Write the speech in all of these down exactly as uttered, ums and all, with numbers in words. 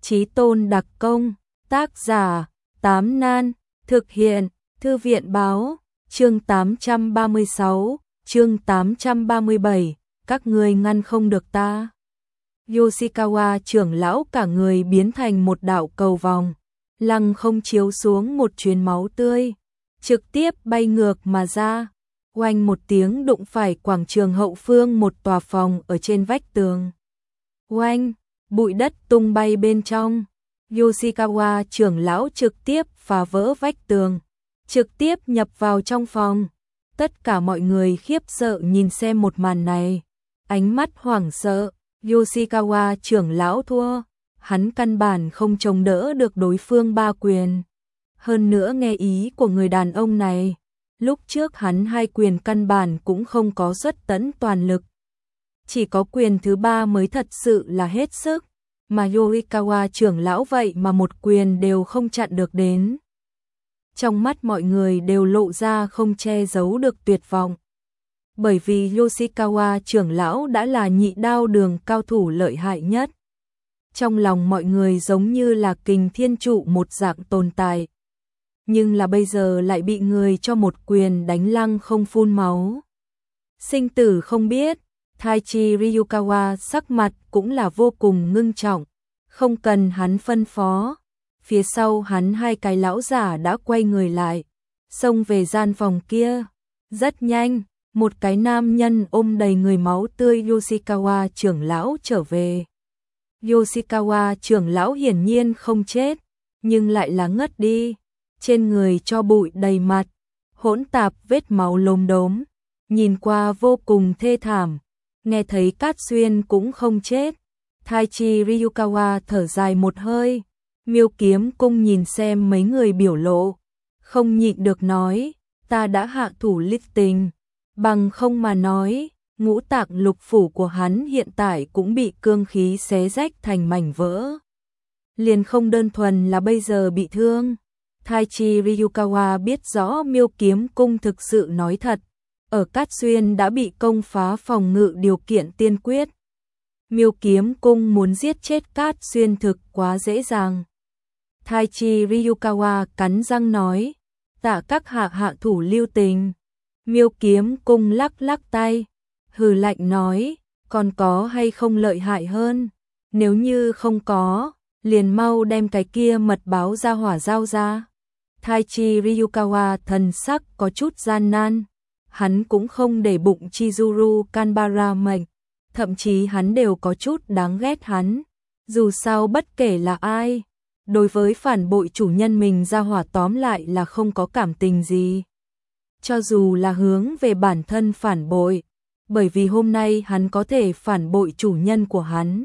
Chí tôn đặc công, tác giả, Tám Nan, thực hiện, Thư viện báo, chương tám trăm ba mươi sáu, chương tám trăm ba mươi bảy, các ngươi ngăn không được ta. Yoshikawa trưởng lão cả người biến thành một đạo cầu vòng, lăng không chiếu xuống một chuyến máu tươi, trực tiếp bay ngược mà ra, oanh một tiếng đụng phải quảng trường hậu phương một tòa phòng ở trên vách tường. Oanh, bụi đất tung bay bên trong. Yoshikawa trưởng lão trực tiếp phá vỡ vách tường, trực tiếp nhập vào trong phòng. Tất cả mọi người khiếp sợ nhìn xem một màn này, ánh mắt hoảng sợ. Yoshikawa trưởng lão thua, hắn căn bản không chống đỡ được đối phương ba quyền. Hơn nữa nghe ý của người đàn ông này, lúc trước hắn hai quyền căn bản cũng không có xuất tấn toàn lực. Chỉ có quyền thứ ba mới thật sự là hết sức, mà Yoshikawa trưởng lão vậy mà một quyền đều không chặn được đến. Trong mắt mọi người đều lộ ra không che giấu được tuyệt vọng. Bởi vì Yoshikawa trưởng lão đã là nhị đao đường cao thủ lợi hại nhất. Trong lòng mọi người giống như là kình thiên trụ một dạng tồn tại. Nhưng là bây giờ lại bị người cho một quyền đánh lăng không phun máu. Sinh tử không biết, Taichi Ryukawa sắc mặt cũng là vô cùng ngưng trọng. Không cần hắn phân phó. Phía sau hắn hai cái lão giả đã quay người lại, xông về gian phòng kia. Rất nhanh, một cái nam nhân ôm đầy người máu tươi Yoshikawa trưởng lão trở về. Yoshikawa trưởng lão hiển nhiên không chết, nhưng lại là ngất đi. Trên người cho bụi đầy mặt, hỗn tạp vết máu lốm đốm, nhìn qua vô cùng thê thảm. Nghe thấy Cát Xuyên cũng không chết, Taichi Ryukawa thở dài một hơi. Miêu Kiếm Cung nhìn xem mấy người biểu lộ, không nhịn được nói, ta đã hạ thủ lít tình, bằng không mà nói, ngũ tạng lục phủ của hắn hiện tại cũng bị cương khí xé rách thành mảnh vỡ. Liền không đơn thuần là bây giờ bị thương. Taichi Ryukawa biết rõ Miêu Kiếm Cung thực sự nói thật, ở Cát Xuyên đã bị công phá phòng ngự điều kiện tiên quyết. Miêu Kiếm Cung muốn giết chết Cát Xuyên thực quá dễ dàng. Taichi Ryukawa cắn răng nói, tạ các hạ hạ thủ lưu tình. Miêu Kiếm Cung lắc lắc tay, hừ lạnh nói, còn có hay không lợi hại hơn? Nếu như không có, liền mau đem cái kia mật báo ra hỏa giao ra. Taichi Ryukawa thần sắc có chút gian nan, hắn cũng không để bụng Chizuru Kanbara mệnh, thậm chí hắn đều có chút đáng ghét hắn. Dù sao bất kể là ai, đối với phản bội chủ nhân mình ra hỏa tóm lại là không có cảm tình gì. Cho dù là hướng về bản thân phản bội, bởi vì hôm nay hắn có thể phản bội chủ nhân của hắn.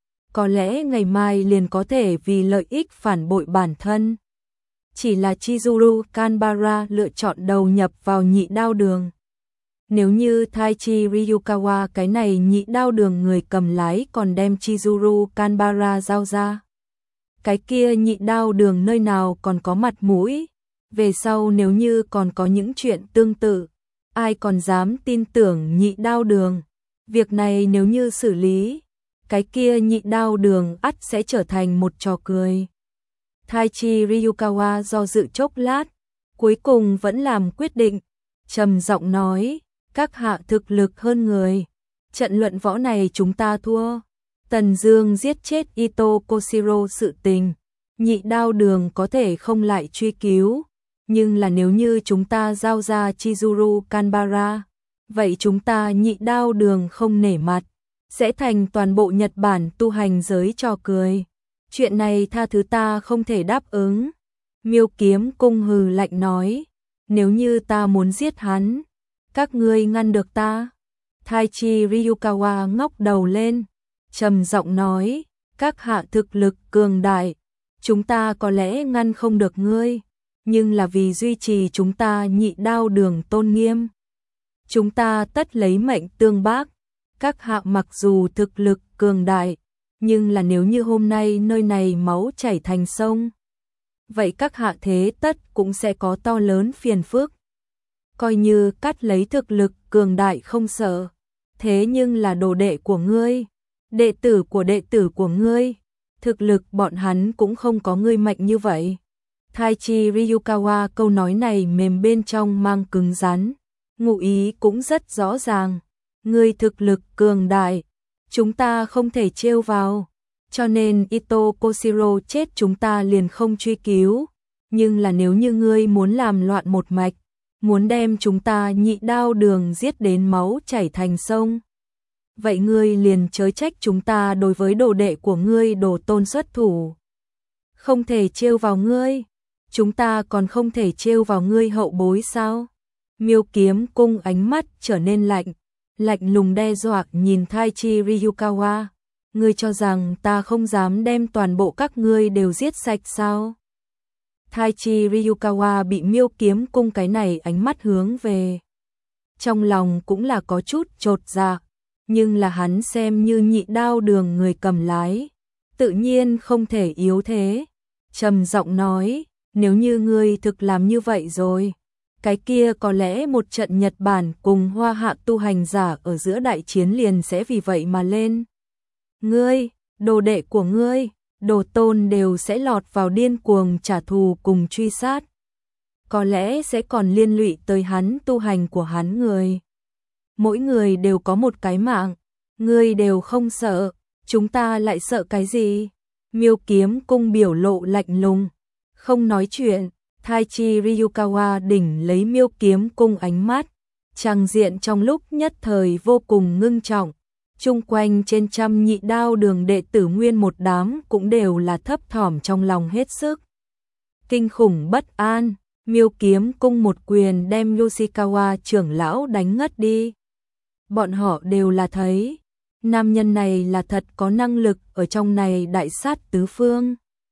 Có lẽ ngày mai liền có thể vì lợi ích phản bội bản thân. Chỉ là Chizuru Kanbara lựa chọn đầu nhập vào nhị đao đường. Nếu như Taichi Ryukawa cái này nhị đao đường người cầm lái còn đem Chizuru Kanbara giao ra, cái kia nhị đao đường nơi nào còn có mặt mũi. Về sau nếu như còn có những chuyện tương tự, ai còn dám tin tưởng nhị đao đường. Việc này nếu như xử lý, cái kia nhị đao đường ắt sẽ trở thành một trò cười. Taichi Ryukawa do dự chốc lát, cuối cùng vẫn làm quyết định, trầm giọng nói, các hạ thực lực hơn người, trận luận võ này chúng ta thua. Tần Dương giết chết Ito Koshiro sự tình, nhị đao đường có thể không lại truy cứu, nhưng là nếu như chúng ta giao ra Chizuru Kanbara, vậy chúng ta nhị đao đường không nể mặt, sẽ thành toàn bộ Nhật Bản tu hành giới trò cười. Chuyện này tha thứ ta không thể đáp ứng. Miêu Kiếm Cung hừ lạnh nói, nếu như ta muốn giết hắn, các ngươi ngăn được ta? Taichi Ryukawa ngóc đầu lên, trầm giọng nói, các hạ thực lực cường đại, chúng ta có lẽ ngăn không được ngươi, nhưng là vì duy trì chúng ta nhị đao đường tôn nghiêm, chúng ta tất lấy mệnh tương bác. Các hạ mặc dù thực lực cường đại, nhưng là nếu như hôm nay nơi này máu chảy thành sông, vậy các hạ thế tất cũng sẽ có to lớn phiền phức. Coi như cắt lấy thực lực cường đại không sợ, thế nhưng là đồ đệ của ngươi, đệ tử của đệ tử của ngươi, thực lực bọn hắn cũng không có ngươi mạnh như vậy. Taichi Ryukawa câu nói này mềm bên trong mang cứng rắn, ngụ ý cũng rất rõ ràng. Ngươi thực lực cường đại, chúng ta không thể trêu vào, cho nên Ito Koshiro chết chúng ta liền không truy cứu. Nhưng là nếu như ngươi muốn làm loạn một mạch, muốn đem chúng ta Nhị Đao Đường giết đến máu chảy thành sông, vậy ngươi liền chớ trách chúng ta đối với đồ đệ của ngươi Đồ Tôn xuất thủ. Không thể trêu vào ngươi, chúng ta còn không thể trêu vào ngươi hậu bối sao? Miêu Kiếm Cung ánh mắt trở nên lạnh, lạnh lùng đe dọa nhìn Taichi Ryukawa. Ngươi cho rằng ta không dám đem toàn bộ các ngươi đều giết sạch sao? Taichi Ryukawa bị Miêu Kiếm Cung cái này ánh mắt hướng về. Trong lòng cũng là có chút chột dạ, nhưng là hắn xem như Nhị Đao Đường người cầm lái, tự nhiên không thể yếu thế. Trầm giọng nói, nếu như ngươi thực làm như vậy rồi, cái kia có lẽ một trận Nhật Bản cùng Hoa Hạ tu hành giả ở giữa đại chiến liền sẽ vì vậy mà lên. Ngươi, đồ đệ của ngươi, Đồ Tôn đều sẽ lọt vào điên cuồng trả thù cùng truy sát. Có lẽ sẽ còn liên lụy tới hắn tu hành của hắn người. Mỗi người đều có một cái mạng, ngươi đều không sợ, chúng ta lại sợ cái gì? Miêu Kiếm Cung biểu lộ lạnh lùng, không nói chuyện. Taichi Ryukawa đỉnh lấy Miêu Kiếm Cung ánh mắt, tràng diện trong lúc nhất thời vô cùng ngưng trọng. Chung quanh trên trăm Nhị Đao Đường đệ tử nguyên một đám cũng đều là thấp thỏm trong lòng hết sức. Kinh khủng bất an, Miêu Kiếm Cung một quyền đem Yoshikawa trưởng lão đánh ngất đi. Bọn họ đều là thấy, nam nhân này là thật có năng lực ở trong này đại sát tứ phương.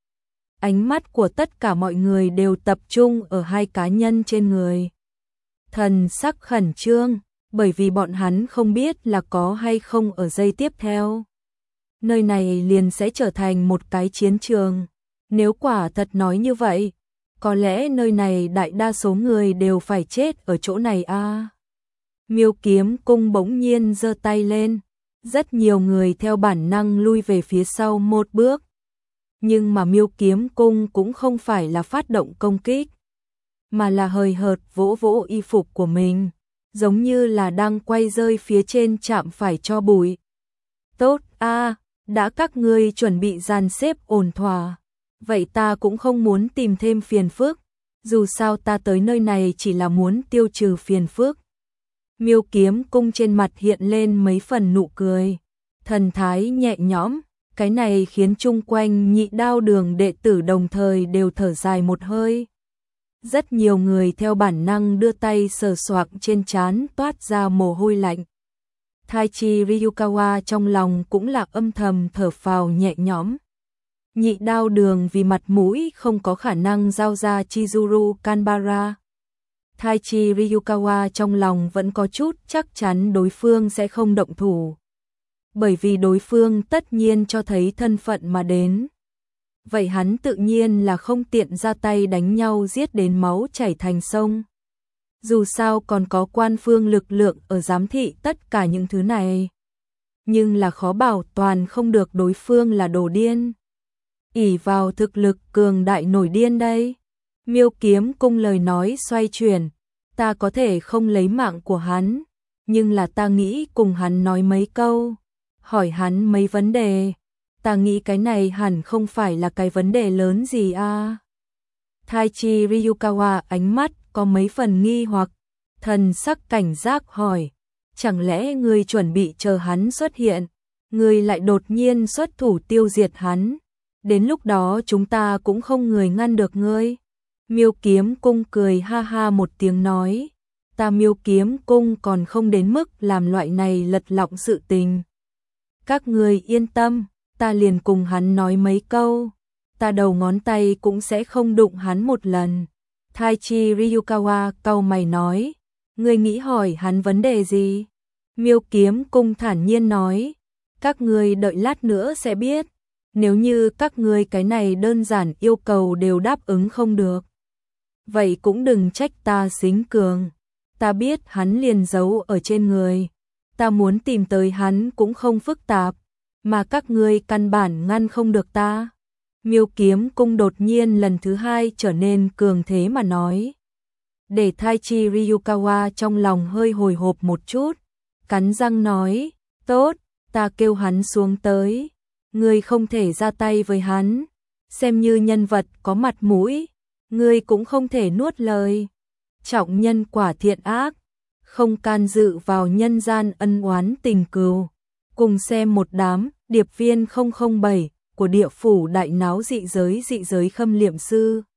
Ánh mắt của tất cả mọi người đều tập trung ở hai cá nhân trên người. Thần sắc khẩn trương, bởi vì bọn hắn không biết là có hay không ở giây tiếp theo. Nơi này liền sẽ trở thành một cái chiến trường. Nếu quả thật nói như vậy, có lẽ nơi này đại đa số người đều phải chết ở chỗ này a. À. Miêu Kiếm Cung bỗng nhiên giơ tay lên, rất nhiều người theo bản năng lui về phía sau một bước. Nhưng mà Miêu Kiếm Cung cũng không phải là phát động công kích, mà là hời hợt vỗ vỗ y phục của mình, giống như là đang quay rơi phía trên chạm phải cho bụi. Tốt a, à, đã các ngươi chuẩn bị dàn xếp ổn thỏa, vậy ta cũng không muốn tìm thêm phiền phức, dù sao ta tới nơi này chỉ là muốn tiêu trừ phiền phức. Miêu Kiếm Cung trên mặt hiện lên mấy phần nụ cười, thần thái nhẹ nhõm, cái này khiến chung quanh Nhị Đao Đường đệ tử đồng thời đều thở dài một hơi. Rất nhiều người theo bản năng đưa tay sờ soạng trên trán toát ra mồ hôi lạnh. Taichi Ryukawa trong lòng cũng là âm thầm thở phào nhẹ nhõm. Nhị Đao Đường vì mặt mũi không có khả năng giao ra Chizuru Kanbara. Taichi Ryukawa trong lòng vẫn có chút chắc chắn đối phương sẽ không động thủ. Bởi vì đối phương tất nhiên cho thấy thân phận mà đến. Vậy hắn tự nhiên là không tiện ra tay đánh nhau giết đến máu chảy thành sông. Dù sao còn có quan phương lực lượng ở giám thị tất cả những thứ này. Nhưng là khó bảo toàn không được đối phương là đồ điên. Ỷ vào thực lực cường đại nổi điên đây. Miêu Kiếm Cung lời nói xoay chuyển. Ta có thể không lấy mạng của hắn, nhưng là ta nghĩ cùng hắn nói mấy câu, hỏi hắn mấy vấn đề. Ta nghĩ cái này hẳn không phải là cái vấn đề lớn gì à. Taichi Ryukawa ánh mắt có mấy phần nghi hoặc, thần sắc cảnh giác hỏi, chẳng lẽ ngươi chuẩn bị chờ hắn xuất hiện, ngươi lại đột nhiên xuất thủ tiêu diệt hắn, đến lúc đó chúng ta cũng không người ngăn được ngươi. Miêu Kiếm Cung cười ha ha một tiếng nói, ta Miêu Kiếm Cung còn không đến mức làm loại này lật lọng sự tình. Các ngươi yên tâm, ta liền cùng hắn nói mấy câu, ta đầu ngón tay cũng sẽ không đụng hắn một lần. Taichi Ryukawa cau mày nói, ngươi nghĩ hỏi hắn vấn đề gì? Miêu Kiếm Cung thản nhiên nói, các ngươi đợi lát nữa sẽ biết, nếu như các ngươi cái này đơn giản yêu cầu đều đáp ứng không được. Vậy cũng đừng trách ta xính cường, ta biết hắn liền giấu ở trên người, ta muốn tìm tới hắn cũng không phức tạp. mà các ngươi căn bản ngăn không được ta. Miêu Kiếm Cung đột nhiên lần thứ hai trở nên cường thế mà nói. Để Taichi Ryukawa trong lòng hơi hồi hộp một chút, cắn răng nói, tốt, ta kêu hắn xuống tới, ngươi không thể ra tay với hắn, xem như nhân vật có mặt mũi, ngươi cũng không thể nuốt lời. Trọng nhân quả thiện ác, không can dự vào nhân gian ân oán tình cừu. Cùng xem một đám điệp viên không không bảy của địa phủ đại náo dị giới dị giới Khâm Liệm Sư.